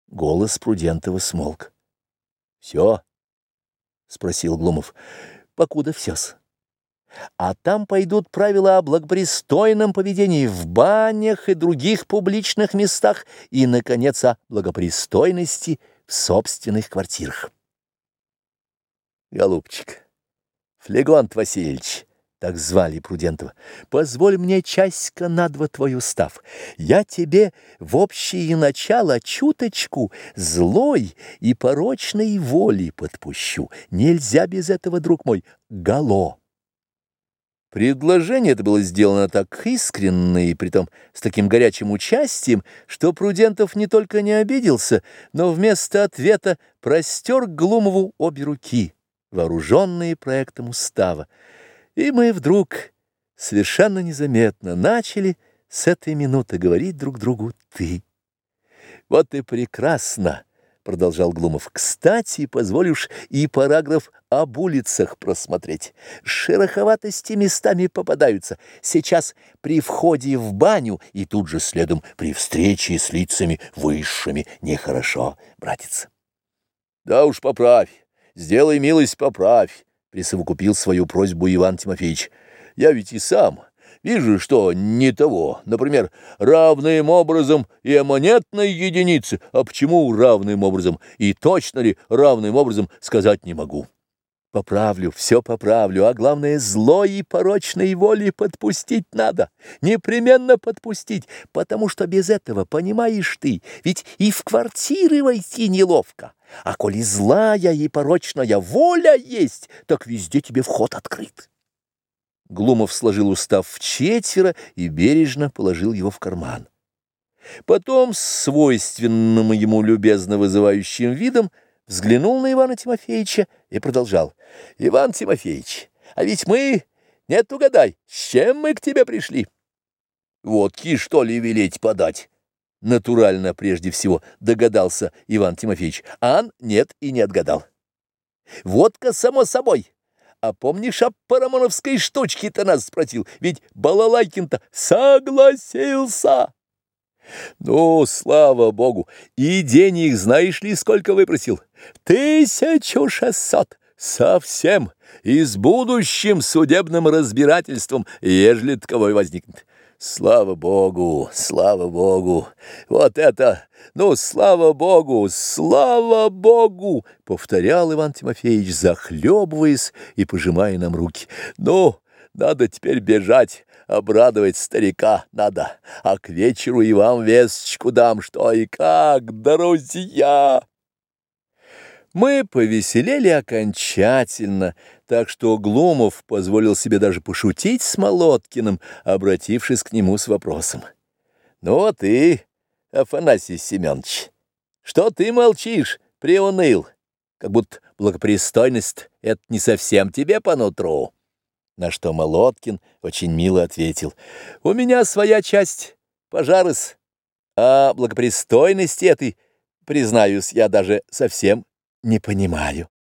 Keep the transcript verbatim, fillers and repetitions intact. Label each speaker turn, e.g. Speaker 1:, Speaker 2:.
Speaker 1: Голос Прудентова смолк. — Все? — спросил Глумов. — Покуда все-с. А там пойдут правила о благопристойном поведении в банях и других публичных местах и, наконец, о благопристойности в собственных квартирах. Голубчик, Флегонт Васильевич, так звали Прудентова, позволь мне часика на два твой устав. Я тебе в общее начало чуточку злой и порочной воли подпущу. Нельзя без этого, друг мой, гало. Предложение это было сделано так искренно и притом с таким горячим участием, что Прудентов не только не обиделся, но вместо ответа простер к Глумову обе руки, вооруженные проектом устава. И мы вдруг совершенно незаметно начали с этой минуты говорить друг другу «ты». «Вот и прекрасно», — продолжал Глумов. «Кстати, позволишь и параграф об улицах просмотреть. Шероховатости местами попадаются. Сейчас при входе в баню и тут же следом при встрече с лицами высшими нехорошо, братец». «Да уж поправь, сделай милость, поправь», — присовокупил свою просьбу Иван Тимофеевич. «Я ведь и сам вижу, что не того. Например, равным образом и о монетной единице. А почему равным образом? И точно ли равным образом сказать не могу. Поправлю, все поправлю, а главное, злой и порочной воли подпустить надо. Непременно подпустить, потому что без этого, понимаешь ты, ведь и в квартиры войти неловко. А коли злая и порочная воля есть, так везде тебе вход открыт». Глумов сложил устав в четверо и бережно положил его в карман. Потом с свойственным ему любезно вызывающим видом взглянул на Ивана Тимофеевича и продолжал. «Иван Тимофеевич, а ведь мы, нет, угадай, с чем мы к тебе пришли? Водки, что ли, велеть подать?» Натурально, прежде всего, догадался Иван Тимофеевич. Ан нет и не отгадал. «Водка, само собой. А помнишь, о парамоновской штучке-то нас спросил? Ведь Балалайкин-то согласился». «Ну, слава богу, и денег знаешь ли, сколько выпросил? Тысячу шестьсот. Совсем. И с будущим судебным разбирательством, ежели таковой возникнет. Слава богу, слава богу, вот это, ну, слава богу, слава богу», — повторял Иван Тимофеевич, захлебываясь и пожимая нам руки. «Ну, надо теперь бежать, обрадовать старика надо, а к вечеру и вам весточку дам, что и как, друзья». Мы повеселели окончательно, так что Глумов позволил себе даже пошутить с Молоткиным, обратившись к нему с вопросом. «Ну а ты, Афанасий Семенович, что ты молчишь, приуныл? Как будто благопристойность — это не совсем тебе по нутру». На что Молоткин очень мило ответил: «У меня своя часть, пожарыс, а благопристойности этой, признаюсь, я даже совсем не понимаю».